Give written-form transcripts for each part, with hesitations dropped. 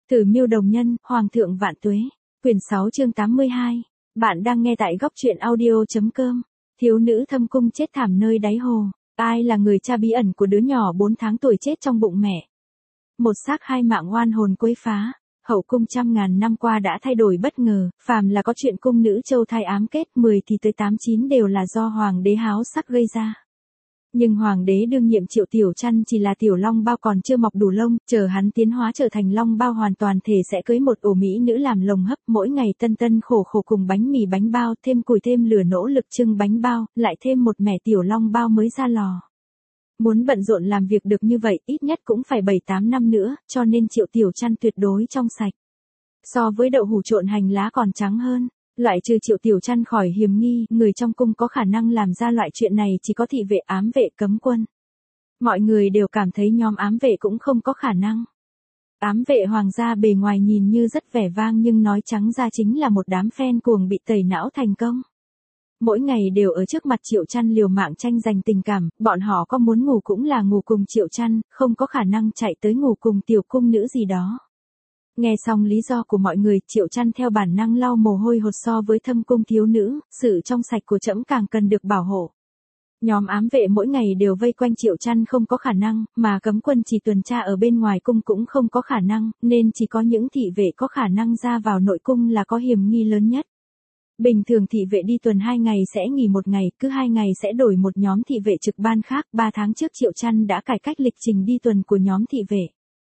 Tử Miêu Đồng Nhân, Hoàng thượng vạn tuế. Quyển 6 chương 82. Bạn đang nghe tại góc truyện audio.com. Thiếu nữ thâm cung chết thảm nơi đáy hồ. Ai là người cha bí ẩn của đứa nhỏ 4 tháng tuổi chết trong bụng mẹ? Một xác hai mạng oan hồn quấy phá. Hậu cung trăm ngàn năm qua đã thay đổi bất ngờ, phàm là có chuyện cung nữ châu thai ám kết 10 thì tới 8-9 đều là do hoàng đế háo sắc gây ra. Nhưng hoàng đế đương nhiệm Triệu Tiểu Trăn chỉ là tiểu long bao còn chưa mọc đủ lông, chờ hắn tiến hóa trở thành long bao hoàn toàn thể sẽ cưới một ổ mỹ nữ làm lồng hấp, mỗi ngày tân tân khổ khổ cùng bánh mì bánh bao, thêm củi thêm lửa nỗ lực trưng bánh bao, lại thêm một mẻ tiểu long bao mới ra lò. Muốn bận rộn làm việc được như vậy, ít nhất cũng phải 7-8 năm nữa, cho nên Triệu Tiểu Trăn tuyệt đối trong sạch. So với đậu hũ trộn hành lá còn trắng hơn. Loại trừ Triệu Tiểu Trăn khỏi hiềm nghi, người trong cung có khả năng làm ra loại chuyện này chỉ có thị vệ, ám vệ, cấm quân. Mọi người đều cảm thấy nhóm ám vệ cũng không có khả năng. Ám vệ hoàng gia bề ngoài nhìn như rất vẻ vang nhưng nói trắng ra chính là một đám fan cuồng bị tẩy não thành công. Mỗi ngày đều ở trước mặt Triệu Trăn liều mạng tranh giành tình cảm, bọn họ có muốn ngủ cũng là ngủ cùng Triệu Trăn, không có khả năng chạy tới ngủ cùng tiểu cung nữ gì đó. Nghe xong lý do của mọi người, Triệu Trăn theo bản năng lau mồ hôi hột, so với thâm cung thiếu nữ, sự trong sạch của trẫm càng cần được bảo hộ. Nhóm ám vệ mỗi ngày đều vây quanh Triệu Trăn không có khả năng, mà cấm quân chỉ tuần tra ở bên ngoài cung cũng không có khả năng, nên chỉ có những thị vệ có khả năng ra vào nội cung là có hiểm nghi lớn nhất. Bình thường thị vệ đi tuần 2 ngày sẽ nghỉ 1 ngày, cứ 2 ngày sẽ đổi một nhóm thị vệ trực ban khác. 3 tháng trước Triệu Trăn đã cải cách lịch trình đi tuần của nhóm thị vệ.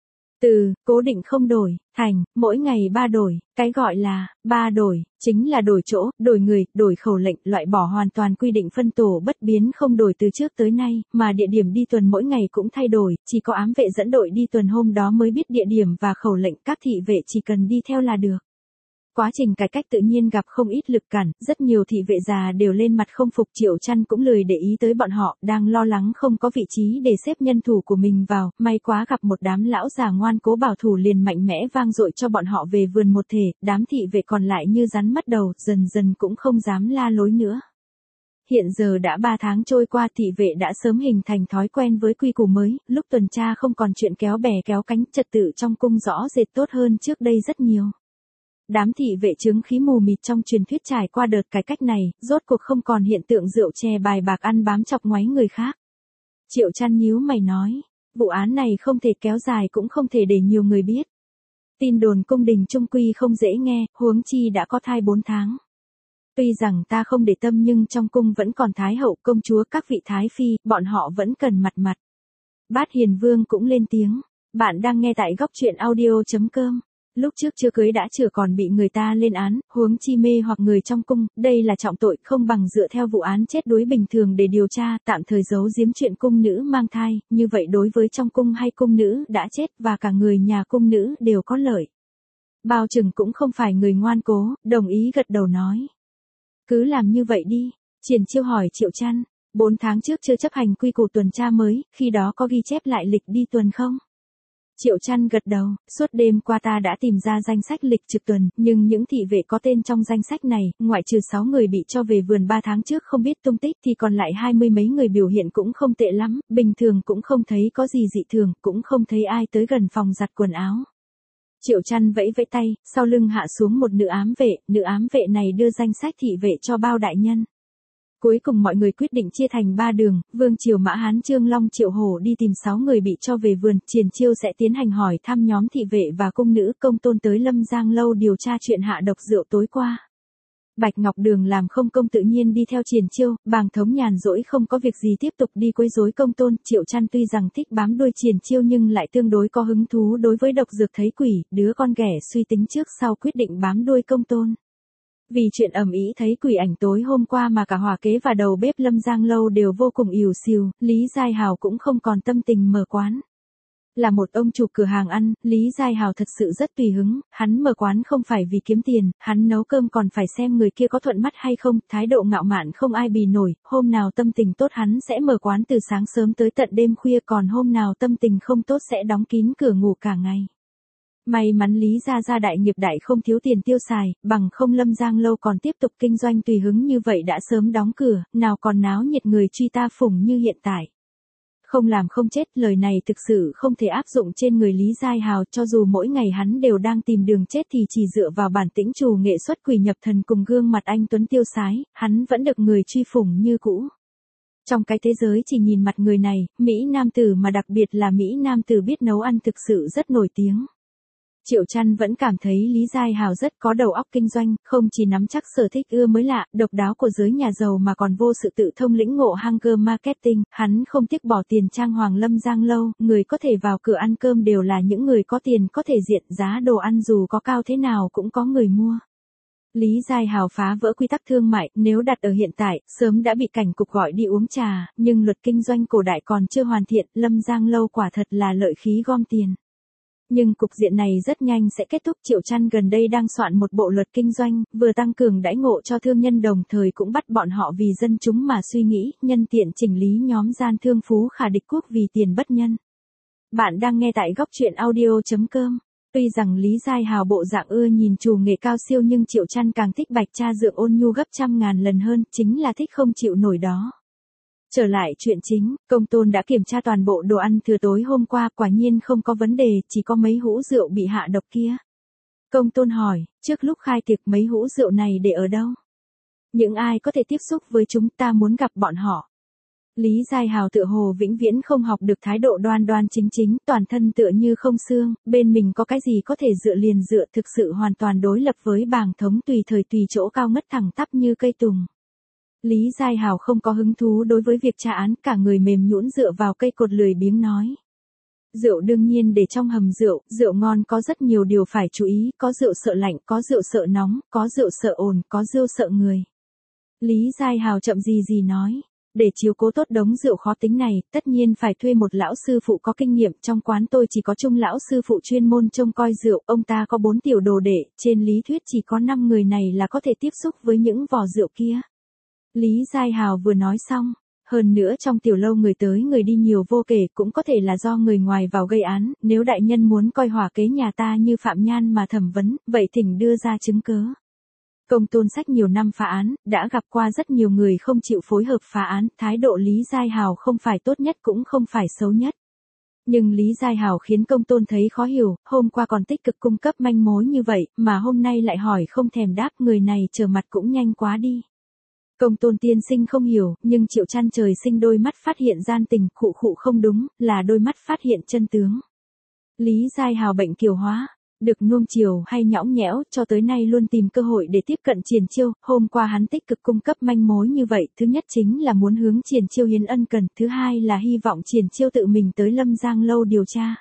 Từ cố định không đổi, thành mỗi ngày 3 đổi, cái gọi là 3 đổi, chính là đổi chỗ, đổi người, đổi khẩu lệnh, loại bỏ hoàn toàn quy định phân tổ bất biến không đổi từ trước tới nay, mà địa điểm đi tuần mỗi ngày cũng thay đổi, chỉ có ám vệ dẫn đội đi tuần hôm đó mới biết địa điểm và khẩu lệnh, các thị vệ chỉ cần đi theo là được. Quá trình cải cách tự nhiên gặp không ít lực cản, rất nhiều thị vệ già đều lên mặt không phục. Triệu Trăn cũng lười để ý tới bọn họ, đang lo lắng không có vị trí để xếp nhân thủ của mình vào, may quá gặp một đám lão già ngoan cố bảo thủ liền mạnh mẽ vang dội cho bọn họ về vườn một thể, đám thị vệ còn lại như rắn mất đầu, dần dần cũng không dám la lối nữa. Hiện giờ đã 3 tháng trôi qua, thị vệ đã sớm hình thành thói quen với quy củ mới, lúc tuần tra không còn chuyện kéo bè kéo cánh, trật tự trong cung rõ rệt tốt hơn trước đây rất nhiều. Đám thị vệ chứng khí mù mịt trong truyền thuyết trải qua đợt cải cách này, rốt cuộc không còn hiện tượng rượu chè bài bạc ăn bám chọc ngoáy người khác. Triệu Trăn nhíu mày nói, vụ án này không thể kéo dài cũng không thể để nhiều người biết. Tin đồn cung đình trung quy không dễ nghe, huống chi đã có thai 4 tháng. Tuy rằng ta không để tâm nhưng trong cung vẫn còn thái hậu, công chúa, các vị thái phi, bọn họ vẫn cần mặt. Bát Hiền Vương cũng lên tiếng, bạn đang nghe tại góc truyện audio.com. Lúc trước chưa cưới đã chửa còn bị người ta lên án, huống chi mê hoặc người trong cung, đây là trọng tội, không bằng dựa theo vụ án chết đuối bình thường để điều tra, tạm thời giấu giếm chuyện cung nữ mang thai, như vậy đối với trong cung hay cung nữ đã chết và cả người nhà cung nữ đều có lợi. Bao Trừng cũng không phải người ngoan cố, đồng ý gật đầu nói. Cứ làm như vậy đi. Triển Chiêu hỏi Triệu Trăn, 4 tháng trước chưa chấp hành quy củ tuần tra mới, khi đó có ghi chép lại lịch đi tuần không? Triệu Trăn gật đầu, suốt đêm qua ta đã tìm ra danh sách lịch trực tuần, nhưng những thị vệ có tên trong danh sách này, ngoại trừ 6 người bị cho về vườn 3 tháng trước không biết tung tích thì còn lại 20 mấy người biểu hiện cũng không tệ lắm, bình thường cũng không thấy có gì dị thường, cũng không thấy ai tới gần phòng giặt quần áo. Triệu Trăn vẫy vẫy tay, sau lưng hạ xuống một nữ ám vệ này đưa danh sách thị vệ cho bao đại nhân. Cuối cùng mọi người quyết định chia thành 3 đường, Vương Triều Mã Hán Trương Long Triệu Hổ đi tìm 6 người bị cho về vườn, Triển Chiêu sẽ tiến hành hỏi thăm nhóm thị vệ và cung nữ, Công Tôn tới Lâm Giang Lâu điều tra chuyện hạ độc rượu tối qua. Bạch Ngọc Đường làm không công tự nhiên đi theo Triển Chiêu, Bàng Thống nhàn rỗi không có việc gì tiếp tục đi quấy rối Công Tôn. Triệu Trăn tuy rằng thích bám đuôi Triển Chiêu nhưng lại tương đối có hứng thú đối với độc dược thấy quỷ, đứa con ghẻ suy tính trước sau quyết định bám đuôi Công Tôn. Vì chuyện ầm ĩ thấy quỷ ảnh tối hôm qua mà cả hòa kế và đầu bếp Lâm Giang Lâu đều vô cùng ỉu xìu, Lý Giai Hào cũng không còn tâm tình mở quán. Là một ông chủ cửa hàng ăn, Lý Giai Hào thật sự rất tùy hứng, hắn mở quán không phải vì kiếm tiền, hắn nấu cơm còn phải xem người kia có thuận mắt hay không, thái độ ngạo mạn không ai bì nổi, hôm nào tâm tình tốt hắn sẽ mở quán từ sáng sớm tới tận đêm khuya, còn hôm nào tâm tình không tốt sẽ đóng kín cửa ngủ cả ngày. May mắn Lý gia đại nghiệp đại không thiếu tiền tiêu xài, bằng không Lâm Giang Lâu còn tiếp tục kinh doanh tùy hứng như vậy đã sớm đóng cửa, nào còn náo nhiệt người truy ta phủng như hiện tại. Không làm không chết, lời này thực sự không thể áp dụng trên người Lý Giai Hào, cho dù mỗi ngày hắn đều đang tìm đường chết thì chỉ dựa vào bản tĩnh trù nghệ xuất quỷ nhập thần cùng gương mặt anh tuấn tiêu sái, hắn vẫn được người truy phủng như cũ. Trong cái thế giới chỉ nhìn mặt người này, Mỹ nam tử mà đặc biệt là Mỹ nam tử biết nấu ăn thực sự rất nổi tiếng. Triệu Chăn vẫn cảm thấy Lý Giai Hào rất có đầu óc kinh doanh, không chỉ nắm chắc sở thích ưa mới lạ, độc đáo của giới nhà giàu mà còn vô sự tự thông lĩnh ngộ hanger marketing, hắn không tiếc bỏ tiền trang hoàng Lâm Giang Lâu, người có thể vào cửa ăn cơm đều là những người có tiền có thể diện, giá đồ ăn dù có cao thế nào cũng có người mua. Lý Giai Hào phá vỡ quy tắc thương mại, nếu đặt ở hiện tại, sớm đã bị cảnh cục gọi đi uống trà, nhưng luật kinh doanh cổ đại còn chưa hoàn thiện, Lâm Giang Lâu quả thật là lợi khí gom tiền. Nhưng cục diện này rất nhanh sẽ kết thúc. Triệu Chăn gần đây đang soạn một bộ luật kinh doanh, vừa tăng cường đãi ngộ cho thương nhân đồng thời cũng bắt bọn họ vì dân chúng mà suy nghĩ, nhân tiện chỉnh lý nhóm gian thương phú khả địch quốc vì tiền bất nhân. Bạn đang nghe tại góc truyện audio.com. Tuy rằng Lý Giai Hào bộ dạng ưa nhìn trù nghệ cao siêu nhưng Triệu Chăn càng thích bạch cha dượng ôn nhu gấp trăm ngàn lần hơn, chính là thích không chịu nổi đó. Trở lại chuyện chính, Công Tôn đã kiểm tra toàn bộ đồ ăn thừa tối hôm qua, quả nhiên không có vấn đề, chỉ có mấy hũ rượu bị hạ độc kia. Công Tôn hỏi, trước lúc khai tiệc mấy hũ rượu này để ở đâu? Những ai có thể tiếp xúc với chúng ta muốn gặp bọn họ? Lý Giai Hào tựa hồ vĩnh viễn không học được thái độ đoan đoan chính chính, toàn thân tựa như không xương, bên mình có cái gì có thể dựa liền dựa, thực sự hoàn toàn đối lập với bàng thống tùy thời tùy chỗ cao ngất thẳng tắp như cây tùng. Lý Giai Hào không có hứng thú đối với việc tra án, cả người mềm nhũn dựa vào cây cột lười biếng nói. Rượu đương nhiên để trong hầm rượu, rượu ngon có rất nhiều điều phải chú ý, có rượu sợ lạnh, có rượu sợ nóng, có rượu sợ ồn, có rượu sợ người. Lý Giai Hào chậm gì nói. Để chiếu cố tốt đống rượu khó tính này, tất nhiên phải thuê một lão sư phụ có kinh nghiệm, trong quán tôi chỉ có Trung lão sư phụ chuyên môn trông coi rượu, ông ta có 4 tiểu đồ đệ, trên lý thuyết chỉ có 5 người này là có thể tiếp xúc với những vò rượu kia. Lý Giai Hào vừa nói xong, hơn nữa trong tiểu lâu người tới người đi nhiều vô kể, cũng có thể là do người ngoài vào gây án, nếu đại nhân muốn coi hỏa kế nhà ta như phạm nhan mà thẩm vấn, vậy thỉnh đưa ra chứng cớ. Công Tôn sách nhiều năm phá án, đã gặp qua rất nhiều người không chịu phối hợp phá án, thái độ Lý Giai Hào không phải tốt nhất cũng không phải xấu nhất. Nhưng Lý Giai Hào khiến Công Tôn thấy khó hiểu, hôm qua còn tích cực cung cấp manh mối như vậy, mà hôm nay lại hỏi không thèm đáp, người này trở mặt cũng nhanh quá đi. Công Tôn tiên sinh không hiểu, nhưng Triệu Chăn trời sinh đôi mắt phát hiện gian tình, khụ không đúng, là đôi mắt phát hiện chân tướng. Lý Giai Hào bệnh kiều hóa. Được nuông chiều hay nhõng nhẽo, cho tới nay luôn tìm cơ hội để tiếp cận Triển Chiêu, hôm qua hắn tích cực cung cấp manh mối như vậy, thứ nhất chính là muốn hướng Triển Chiêu hiến ân cần, thứ hai là hy vọng Triển Chiêu tự mình tới Lâm Giang Lâu điều tra.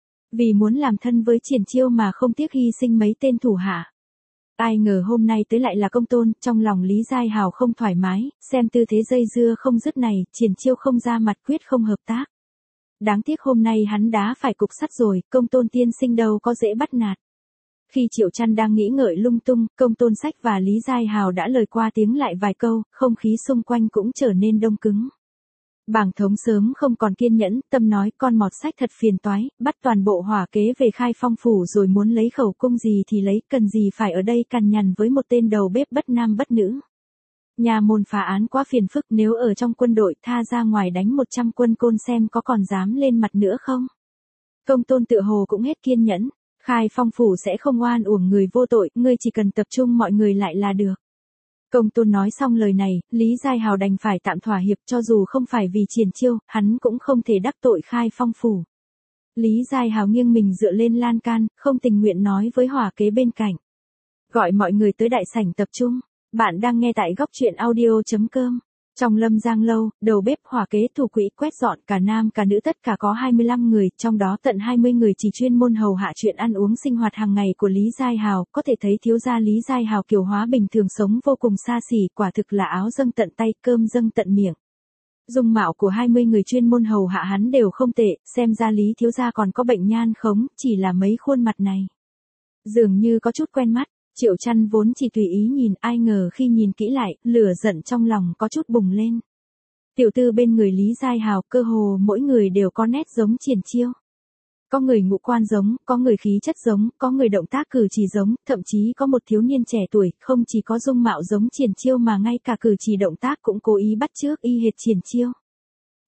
Vì muốn làm thân với Triển Chiêu mà không tiếc hy sinh mấy tên thủ hạ. Ai ngờ hôm nay tới lại là Công Tôn, trong lòng Lý Giai Hào không thoải mái, xem tư thế dây dưa không dứt này, Triển Chiêu không ra mặt quyết không hợp tác. Đáng tiếc hôm nay hắn đá phải cục sắt rồi, Công Tôn tiên sinh đâu có dễ bắt nạt. Khi Triệu Chăn đang nghĩ ngợi lung tung, Công Tôn sách và Lý Giai Hào đã lời qua tiếng lại vài câu, không khí xung quanh cũng trở nên đông cứng. Bàng thống sớm không còn kiên nhẫn, tâm nói con mọt sách thật phiền toái, bắt toàn bộ hỏa kế về Khai Phong phủ rồi muốn lấy khẩu cung gì thì lấy, cần gì phải ở đây cằn nhằn với một tên đầu bếp bất nam bất nữ. Nhà môn phá án quá phiền phức, nếu ở trong quân đội tha ra ngoài đánh 100 quân côn xem có còn dám lên mặt nữa không. Công Tôn tựa hồ cũng hết kiên nhẫn, Khai Phong phủ sẽ không oan uổng người vô tội, ngươi chỉ cần tập trung mọi người lại là được. Công Tôn nói xong lời này, Lý Giai Hào đành phải tạm thỏa hiệp, cho dù không phải vì Triển Chiêu, hắn cũng không thể đắc tội Khai Phong phủ. Lý Giai Hào nghiêng mình dựa lên lan can, không tình nguyện nói với hỏa kế bên cạnh. Gọi mọi người tới đại sảnh tập trung. Bạn đang nghe tại góc truyện audio.com. Trong Lâm Giang Lâu, đầu bếp hỏa kế thủ quỹ quét dọn, cả nam cả nữ tất cả có 25 người, trong đó tận 20 người chỉ chuyên môn hầu hạ chuyện ăn uống sinh hoạt hàng ngày của Lý Giai Hào, có thể thấy thiếu gia Lý Giai Hào kiều hóa bình thường sống vô cùng xa xỉ, quả thực là áo dâng tận tay, cơm dâng tận miệng. Dung mạo của 20 người chuyên môn hầu hạ hắn đều không tệ, xem ra Lý thiếu gia còn có bệnh nhan khống, chỉ là mấy khuôn mặt này dường như có chút quen mắt. Triệu Chăn vốn chỉ tùy ý nhìn, ai ngờ khi nhìn kỹ lại, lửa giận trong lòng có chút bùng lên. Tiểu tư bên người Lý Giai Hào, cơ hồ mỗi người đều có nét giống Triển Chiêu. Có người ngũ quan giống, có người khí chất giống, có người động tác cử chỉ giống, thậm chí có một thiếu niên trẻ tuổi, không chỉ có dung mạo giống Triển Chiêu mà ngay cả cử chỉ động tác cũng cố ý bắt chước y hệt Triển Chiêu.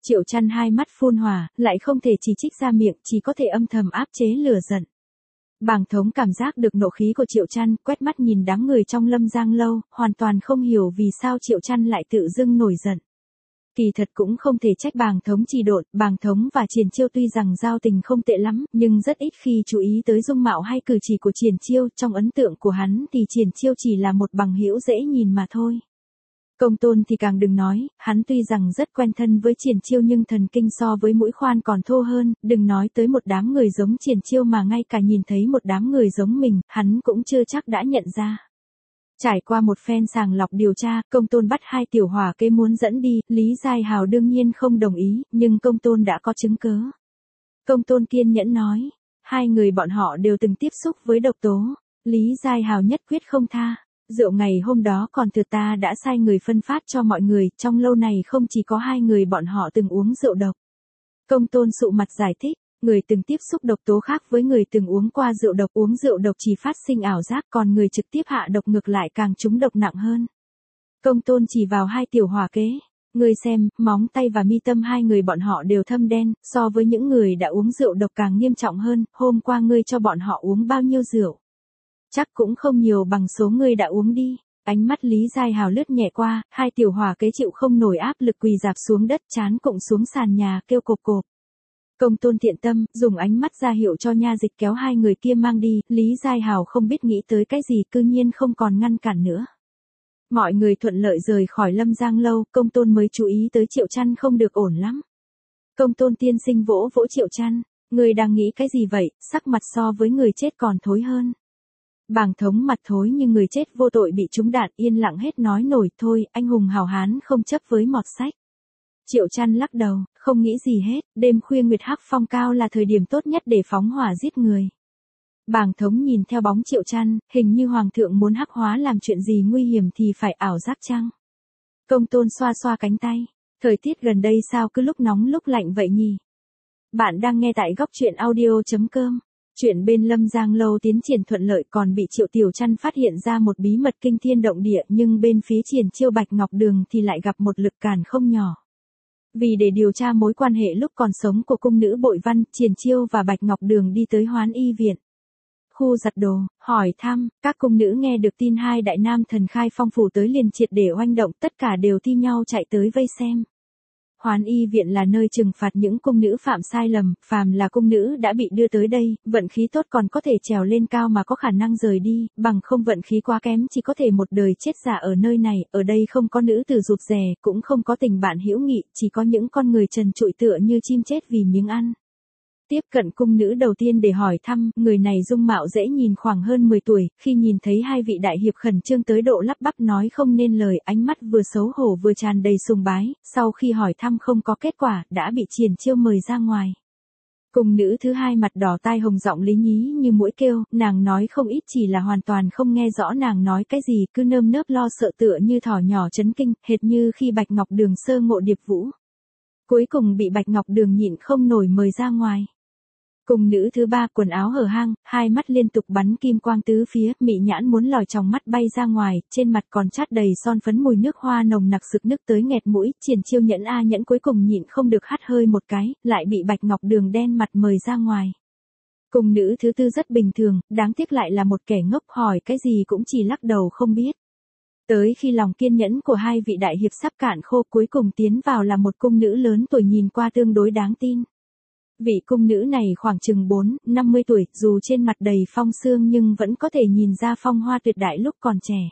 Triệu Chăn hai mắt phun hỏa, lại không thể chỉ trích ra miệng, chỉ có thể âm thầm áp chế lửa giận. Bàng Thống cảm giác được nộ khí của Triệu Chăn, quét mắt nhìn đám người trong Lâm Giang Lâu, hoàn toàn không hiểu vì sao Triệu Chăn lại tự dưng nổi giận. Kỳ thật cũng không thể trách Bàng Thống trì độn, Bàng Thống và Triển Chiêu tuy rằng giao tình không tệ lắm, nhưng rất ít khi chú ý tới dung mạo hay cử chỉ của Triển Chiêu, trong ấn tượng của hắn thì Triển Chiêu chỉ là một bằng hữu dễ nhìn mà thôi. Công Tôn thì càng đừng nói, hắn tuy rằng rất quen thân với Triển Chiêu nhưng thần kinh so với mũi khoan còn thô hơn, đừng nói tới một đám người giống Triển Chiêu mà ngay cả nhìn thấy một đám người giống mình, hắn cũng chưa chắc đã nhận ra. Trải qua một phen sàng lọc điều tra, Công Tôn bắt hai tiểu hỏa kế muốn dẫn đi, Lý Giai Hào đương nhiên không đồng ý, nhưng Công Tôn đã có chứng cớ. Công Tôn kiên nhẫn nói, hai người bọn họ đều từng tiếp xúc với độc tố, Lý Giai Hào nhất quyết không tha. Rượu ngày hôm đó còn thừa ta đã sai người phân phát cho mọi người, trong lâu này không chỉ có hai người bọn họ từng uống rượu độc. Công Tôn sụ mặt giải thích, người từng tiếp xúc độc tố khác với người từng uống qua rượu độc, uống rượu độc chỉ phát sinh ảo giác, còn người trực tiếp hạ độc ngược lại càng trúng độc nặng hơn. Công Tôn chỉ vào hai tiểu hỏa kế, ngươi xem, móng tay và mi tâm hai người bọn họ đều thâm đen, so với những người đã uống rượu độc càng nghiêm trọng hơn, hôm qua ngươi cho bọn họ uống bao nhiêu rượu? Chắc cũng không nhiều bằng số ngươi đã uống đi. Ánh mắt Lý Giai Hào lướt nhẹ qua, hai tiểu hỏa kế chịu không nổi áp lực quỳ dạp xuống đất, chán cụng xuống sàn nhà kêu cộp cộp. Công Tôn thiện tâm, dùng ánh mắt ra hiệu cho nha dịch kéo hai người kia mang đi, Lý Giai Hào không biết nghĩ tới cái gì, cư nhiên không còn ngăn cản nữa. Mọi người thuận lợi rời khỏi Lâm Giang Lâu, Công Tôn mới chú ý tới Triệu Chăn không được ổn lắm. Công Tôn tiên sinh vỗ vỗ Triệu Chăn, người đang nghĩ cái gì vậy, sắc mặt so với người chết còn thối hơn. Bàng Thống mặt thối như người chết vô tội bị trúng đạn, yên lặng hết nói nổi, thôi, anh hùng hào hán không chấp với mọt sách. Triệu Chăn lắc đầu, không nghĩ gì hết, đêm khuya nguyệt hắc phong cao là thời điểm tốt nhất để phóng hỏa giết người. Bàng Thống nhìn theo bóng Triệu Chăn, hình như hoàng thượng muốn hắc hóa làm chuyện gì nguy hiểm thì phải ảo giác chăng? Công Tôn xoa xoa cánh tay, thời tiết gần đây sao cứ lúc nóng lúc lạnh vậy nhỉ? Bạn đang nghe tại góc truyện audio.com. Chuyện bên Lâm Giang Lâu tiến triển thuận lợi, còn bị Triệu Tiểu Chăn phát hiện ra một bí mật kinh thiên động địa, nhưng bên phía Triển Chiêu Bạch Ngọc Đường thì lại gặp một lực cản không nhỏ. Vì để điều tra mối quan hệ lúc còn sống của cung nữ Bội Văn, Triển Chiêu và Bạch Ngọc Đường đi tới Hoán Y viện. Khu giặt đồ, hỏi thăm, các cung nữ nghe được tin hai đại nam thần Khai Phong phủ tới liền triệt để oanh động, tất cả đều thi nhau chạy tới vây xem. Hoán Y viện là nơi trừng phạt những cung nữ phạm sai lầm, phàm là cung nữ đã bị đưa tới đây, vận khí tốt còn có thể trèo lên cao mà có khả năng rời đi, bằng không vận khí quá kém chỉ có thể một đời chết giả ở nơi này, ở đây không có nữ tử rụt rè, cũng không có tình bạn hữu nghị, chỉ có những con người trần trụi tựa như chim chết vì miếng ăn. Tiếp cận cung nữ đầu tiên để hỏi thăm, người này dung mạo dễ nhìn khoảng hơn 10 tuổi, khi nhìn thấy hai vị đại hiệp khẩn trương tới độ lắp bắp nói không nên lời, ánh mắt vừa xấu hổ vừa tràn đầy sùng bái, sau khi hỏi thăm không có kết quả, đã bị Triển Chiêu mời ra ngoài. Cung nữ thứ hai mặt đỏ tai hồng giọng lý nhí như mũi kêu, nàng nói không ít chỉ là hoàn toàn không nghe rõ nàng nói cái gì, cứ nơm nớp lo sợ tựa như thỏ nhỏ chấn kinh, hệt như khi Bạch Ngọc Đường sơ ngộ Điệp Vũ. Cuối cùng bị Bạch Ngọc Đường nhịn không nổi mời ra ngoài. Cung nữ thứ ba quần áo hở hang, hai mắt liên tục bắn kim quang tứ phía, mị nhãn muốn lòi tròng mắt bay ra ngoài, trên mặt còn chát đầy son phấn mùi nước hoa nồng nặc sực nức tới nghẹt mũi, Triển Chiêu nhẫn a nhẫn cuối cùng nhịn không được hắt hơi một cái, lại bị Bạch Ngọc Đường đen mặt mời ra ngoài. Cung nữ thứ tư rất bình thường, đáng tiếc lại là một kẻ ngốc, hỏi cái gì cũng chỉ lắc đầu không biết. Tới khi lòng kiên nhẫn của hai vị đại hiệp sắp cạn khô, cuối cùng tiến vào là một cung nữ lớn tuổi nhìn qua tương đối đáng tin. Vị cung nữ này khoảng chừng 4-50 tuổi, dù trên mặt đầy phong sương nhưng vẫn có thể nhìn ra phong hoa tuyệt đại lúc còn trẻ.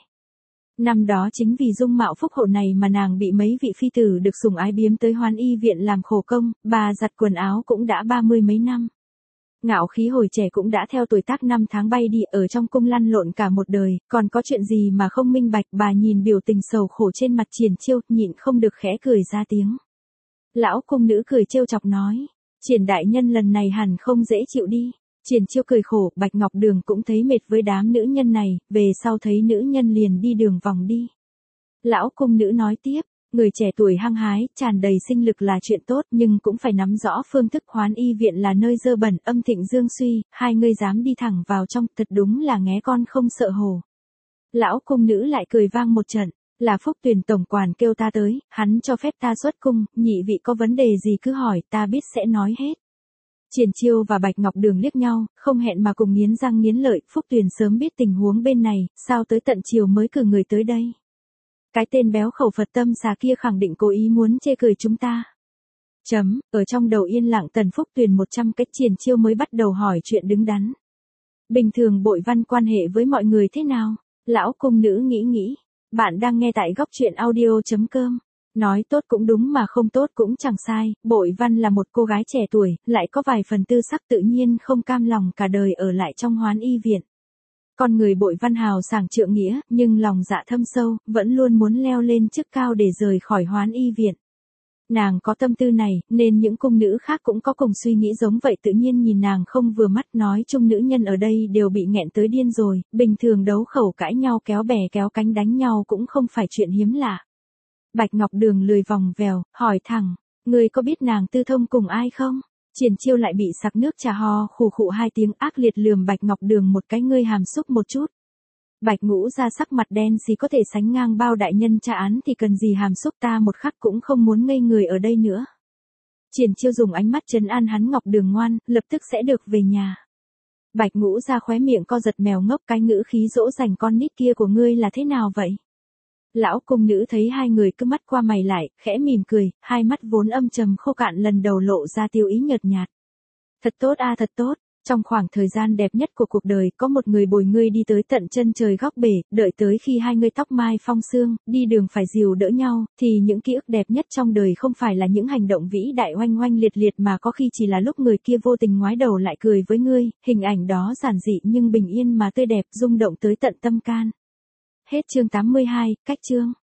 Năm đó chính vì dung mạo phúc hậu này mà nàng bị mấy vị phi tử được sủng ái biếm tới Hoán Y viện làm khổ công, bà giặt quần áo cũng đã 30 mấy năm. Ngạo khí hồi trẻ cũng đã theo tuổi tác năm tháng bay đi, ở trong cung lăn lộn cả một đời, còn có chuyện gì mà không minh bạch. Bà nhìn biểu tình sầu khổ trên mặt Triển Chiêu, nhịn không được khẽ cười ra tiếng. Lão cung nữ cười trêu chọc nói, Triển đại nhân lần này hẳn không dễ chịu đi. Triển Chiêu cười khổ, Bạch Ngọc Đường cũng thấy mệt với đám nữ nhân này, về sau thấy nữ nhân liền đi đường vòng đi. Lão cung nữ nói tiếp, người trẻ tuổi hăng hái, tràn đầy sinh lực là chuyện tốt, nhưng cũng phải nắm rõ phương thức. Hoán Y viện là nơi dơ bẩn, âm thịnh dương suy, hai ngươi dám đi thẳng vào trong, thật đúng là nghé con không sợ hổ. Lão cung nữ lại cười vang một trận. Là Phúc Tuyền tổng quản kêu ta tới, hắn cho phép ta xuất cung, nhị vị có vấn đề gì cứ hỏi, ta biết sẽ nói hết. Triển Chiêu và Bạch Ngọc Đường liếc nhau, không hẹn mà cùng nghiến răng nghiến lợi, Phúc Tuyền sớm biết tình huống bên này, sao tới tận chiều mới cử người tới đây. Cái tên béo khẩu Phật tâm xà kia khẳng định cố ý muốn chê cười chúng ta. Ở trong đầu yên lặng Tần Phúc Tuyền 100 cái. Triển Chiêu mới bắt đầu hỏi chuyện đứng đắn. Bình thường Bội Văn quan hệ với mọi người thế nào? Lão cung nữ nghĩ. Bạn đang nghe tại góc truyện audio.com. Nói tốt cũng đúng mà không tốt cũng chẳng sai, Bội Văn là một cô gái trẻ tuổi, lại có vài phần tư sắc tự nhiên không cam lòng cả đời ở lại trong Hoán Y viện. Con người Bội Văn hào sảng trượng nghĩa, nhưng lòng dạ thâm sâu, vẫn luôn muốn leo lên chức cao để rời khỏi Hoán Y viện. Nàng có tâm tư này, nên những cung nữ khác cũng có cùng suy nghĩ giống vậy, tự nhiên nhìn nàng không vừa mắt, nói chung nữ nhân ở đây đều bị nghẹn tới điên rồi, bình thường đấu khẩu cãi nhau kéo bè kéo cánh đánh nhau cũng không phải chuyện hiếm lạ. Bạch Ngọc Đường lười vòng vèo, hỏi thẳng, ngươi có biết nàng tư thông cùng ai không? Triển Chiêu lại bị sặc nước trà ho khù khụ 2 tiếng, ác liệt lườm Bạch Ngọc Đường một cái, ngươi hàm xúc một chút. Bạch Ngũ ra sắc mặt đen xì, có thể sánh ngang bao đại nhân tra án thì cần gì hàm xúc, ta một khắc cũng không muốn ngây người ở đây nữa. Triển Chiêu dùng ánh mắt trấn an hắn, Ngọc Đường ngoan, lập tức sẽ được về nhà. Bạch Ngũ ra khóe miệng co giật, mèo ngốc, cái ngữ khí dỗ dành con nít kia của ngươi là thế nào vậy? Lão cung nữ thấy hai người cứ mắt qua mày lại, khẽ mỉm cười, hai mắt vốn âm trầm khô cạn lần đầu lộ ra tiêu ý nhợt nhạt. Thật tốt a, thật tốt. Trong khoảng thời gian đẹp nhất của cuộc đời, có một người bồi ngươi đi tới tận chân trời góc bể, đợi tới khi hai ngươi tóc mai phong sương, đi đường phải dìu đỡ nhau, thì những ký ức đẹp nhất trong đời không phải là những hành động vĩ đại oanh oanh liệt liệt, mà có khi chỉ là lúc người kia vô tình ngoái đầu lại cười với ngươi, hình ảnh đó giản dị nhưng bình yên mà tươi đẹp, rung động tới tận tâm can. Hết chương 82, cách chương.